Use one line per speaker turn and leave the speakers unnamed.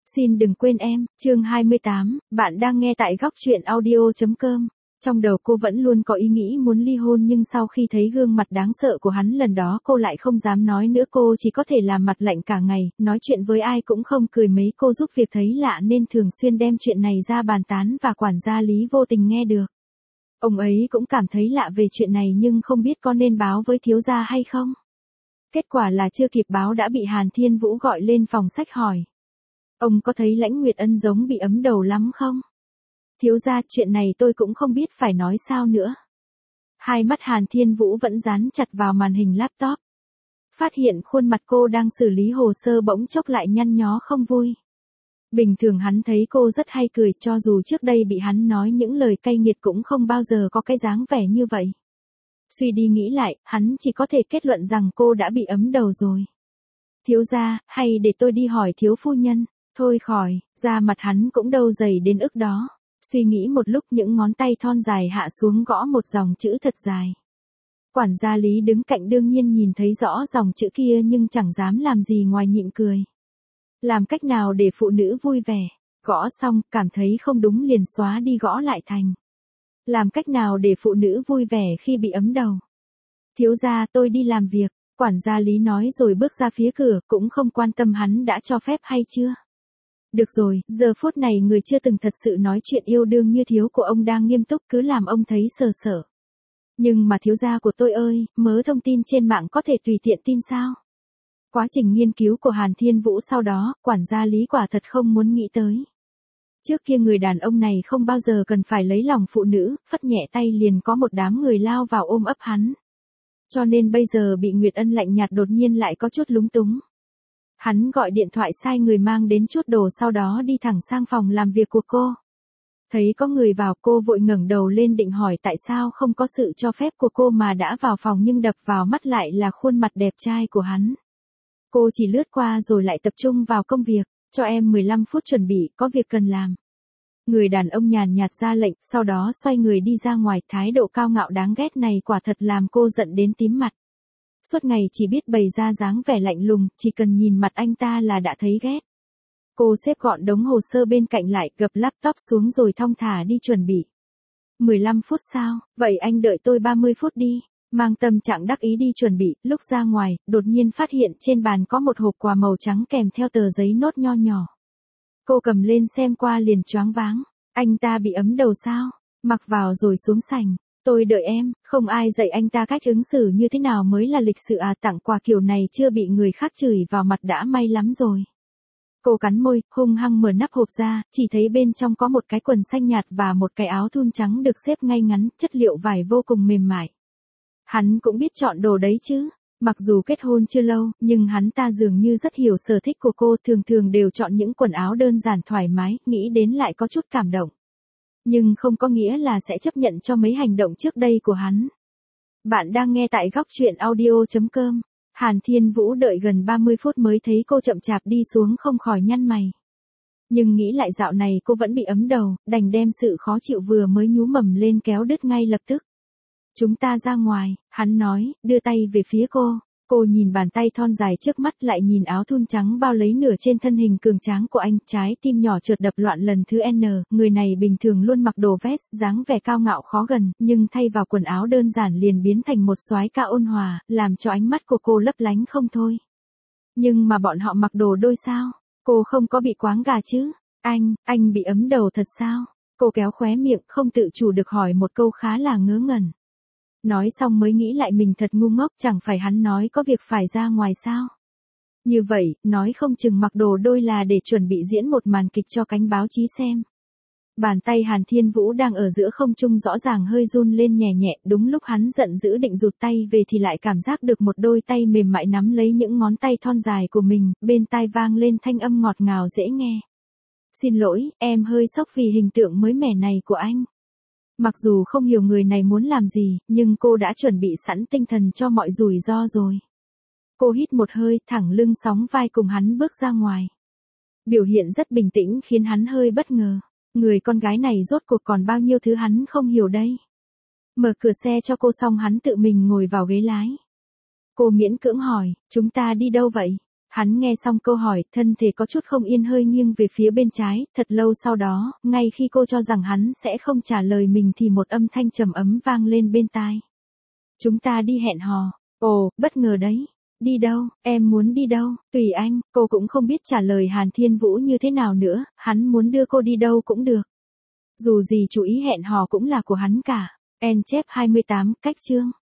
Xin đừng quên em, chương 28, bạn đang nghe tại góc truyện audio.com. Trong đầu cô vẫn luôn có ý nghĩ muốn ly hôn nhưng sau khi thấy gương mặt đáng sợ của hắn lần đó cô lại không dám nói nữa, cô chỉ có thể làm mặt lạnh cả ngày, nói chuyện với ai cũng không cười mấy, cô giúp việc thấy lạ nên thường xuyên đem chuyện này ra bàn tán và quản gia Lý vô tình nghe được. Ông ấy cũng cảm thấy lạ về chuyện này nhưng không biết có nên báo với thiếu gia hay không. Kết quả là chưa kịp báo đã bị Hàn Thiên Vũ gọi lên phòng sách hỏi. Ông có thấy Lãnh Nguyệt Ân giống bị ấm đầu lắm không? Thiếu gia, chuyện này tôi cũng không biết phải nói sao nữa. Hai mắt Hàn Thiên Vũ vẫn dán chặt vào màn hình laptop. Phát hiện khuôn mặt cô đang xử lý hồ sơ bỗng chốc lại nhăn nhó không vui. Bình thường hắn thấy cô rất hay cười, cho dù trước đây bị hắn nói những lời cay nghiệt cũng không bao giờ có cái dáng vẻ như vậy. Suy đi nghĩ lại, hắn chỉ có thể kết luận rằng cô đã bị ấm đầu rồi. Thiếu gia, hay để tôi đi hỏi thiếu phu nhân. Thôi khỏi, da mặt hắn cũng đâu dày đến ức đó. Suy nghĩ một lúc những ngón tay thon dài hạ xuống gõ một dòng chữ thật dài. Quản gia Lý đứng cạnh đương nhiên nhìn thấy rõ dòng chữ kia nhưng chẳng dám làm gì ngoài nhịn cười. Làm cách nào để phụ nữ vui vẻ? Gõ xong, cảm thấy không đúng liền xóa đi gõ lại thành. Làm cách nào để phụ nữ vui vẻ khi bị ấm đầu? Thiếu gia, tôi đi làm việc, quản gia Lý nói rồi bước ra phía cửa, cũng không quan tâm hắn đã cho phép hay chưa. Được rồi, giờ phút này người chưa từng thật sự nói chuyện yêu đương như thiếu của ông đang nghiêm túc cứ làm ông thấy sờ sợ. Nhưng mà thiếu gia của tôi ơi, mớ thông tin trên mạng có thể tùy tiện tin sao? Quá trình nghiên cứu của Hàn Thiên Vũ sau đó, quản gia Lý quả thật không muốn nghĩ tới. Trước kia người đàn ông này không bao giờ cần phải lấy lòng phụ nữ, phất nhẹ tay liền có một đám người lao vào ôm ấp hắn. Cho nên bây giờ bị Nguyệt Ân lạnh nhạt đột nhiên lại có chút lúng túng. Hắn gọi điện thoại sai người mang đến chút đồ sau đó đi thẳng sang phòng làm việc của cô. Thấy có người vào cô vội ngẩng đầu lên định hỏi tại sao không có sự cho phép của cô mà đã vào phòng nhưng đập vào mắt lại là khuôn mặt đẹp trai của hắn. Cô chỉ lướt qua rồi lại tập trung vào công việc, cho em 15 phút chuẩn bị, có việc cần làm. Người đàn ông nhàn nhạt ra lệnh, sau đó xoay người đi ra ngoài, thái độ cao ngạo đáng ghét này quả thật làm cô giận đến tím mặt. Suốt ngày chỉ biết bày ra dáng vẻ lạnh lùng, chỉ cần nhìn mặt anh ta là đã thấy ghét. Cô xếp gọn đống hồ sơ bên cạnh lại, gập laptop xuống rồi thong thả đi chuẩn bị. 15 phút sao, vậy anh đợi tôi 30 phút đi. Mang tâm trạng đắc ý đi chuẩn bị, lúc ra ngoài, đột nhiên phát hiện trên bàn có một hộp quà màu trắng kèm theo tờ giấy nốt nho nhỏ. Cô cầm lên xem qua liền choáng váng. Anh ta bị ấm đầu sao? Mặc vào rồi xuống sảnh. Tôi đợi em, không ai dạy anh ta cách ứng xử như thế nào mới là lịch sự à, tặng quà kiểu này chưa bị người khác chửi vào mặt đã may lắm rồi. Cô cắn môi, hung hăng mở nắp hộp ra, chỉ thấy bên trong có một cái quần xanh nhạt và một cái áo thun trắng được xếp ngay ngắn, chất liệu vải vô cùng mềm mại. Hắn cũng biết chọn đồ đấy chứ. Mặc dù kết hôn chưa lâu, nhưng hắn ta dường như rất hiểu sở thích của cô, thường thường đều chọn những quần áo đơn giản thoải mái, nghĩ đến lại có chút cảm động. Nhưng không có nghĩa là sẽ chấp nhận cho mấy hành động trước đây của hắn. Bạn đang nghe tại góc truyện audio.com. Hàn Thiên Vũ đợi gần 30 phút mới thấy cô chậm chạp đi xuống không khỏi nhăn mày. Nhưng nghĩ lại dạo này cô vẫn bị ấm đầu, đành đem sự khó chịu vừa mới nhú mầm lên kéo đứt ngay lập tức. Chúng ta ra ngoài, hắn nói, đưa tay về phía cô. Cô nhìn bàn tay thon dài trước mắt lại nhìn áo thun trắng bao lấy nửa trên thân hình cường tráng của anh, trái tim nhỏ chợt đập loạn lần thứ N, người này bình thường luôn mặc đồ vest, dáng vẻ cao ngạo khó gần, nhưng thay vào quần áo đơn giản liền biến thành một soái ca ôn hòa, làm cho ánh mắt của cô lấp lánh không thôi. Nhưng mà bọn họ mặc đồ đôi sao? Cô không có bị quáng gà chứ? Anh bị ấm đầu thật sao? Cô kéo khóe miệng, không tự chủ được hỏi một câu khá là ngớ ngẩn. Nói xong mới nghĩ lại mình thật ngu ngốc, chẳng phải hắn nói có việc phải ra ngoài sao? Như vậy, nói không chừng mặc đồ đôi là để chuẩn bị diễn một màn kịch cho cánh báo chí xem. Bàn tay Hàn Thiên Vũ đang ở giữa không trung rõ ràng hơi run lên nhẹ nhẹ, đúng lúc hắn giận dữ định rụt tay về thì lại cảm giác được một đôi tay mềm mại nắm lấy những ngón tay thon dài của mình, bên tai vang lên thanh âm ngọt ngào dễ nghe. Xin lỗi, em hơi sốc vì hình tượng mới mẻ này của anh. Mặc dù không hiểu người này muốn làm gì, nhưng cô đã chuẩn bị sẵn tinh thần cho mọi rủi ro rồi. Cô hít một hơi, thẳng lưng sóng vai cùng hắn bước ra ngoài. Biểu hiện rất bình tĩnh khiến hắn hơi bất ngờ. Người con gái này rốt cuộc còn bao nhiêu thứ hắn không hiểu đây. Mở cửa xe cho cô xong hắn tự mình ngồi vào ghế lái. Cô miễn cưỡng hỏi, chúng ta đi đâu vậy? Hắn nghe xong câu hỏi, thân thể có chút không yên hơi nghiêng về phía bên trái, thật lâu sau đó, ngay khi cô cho rằng hắn sẽ không trả lời mình thì một âm thanh trầm ấm vang lên bên tai. Chúng ta đi hẹn hò. Ồ, bất ngờ đấy. Đi đâu, em muốn đi đâu, tùy anh, cô cũng không biết trả lời Hàn Thiên Vũ như thế nào nữa, hắn muốn đưa cô đi đâu cũng được. Dù gì chủ ý hẹn hò cũng là của hắn cả. En chép 28, cách chương.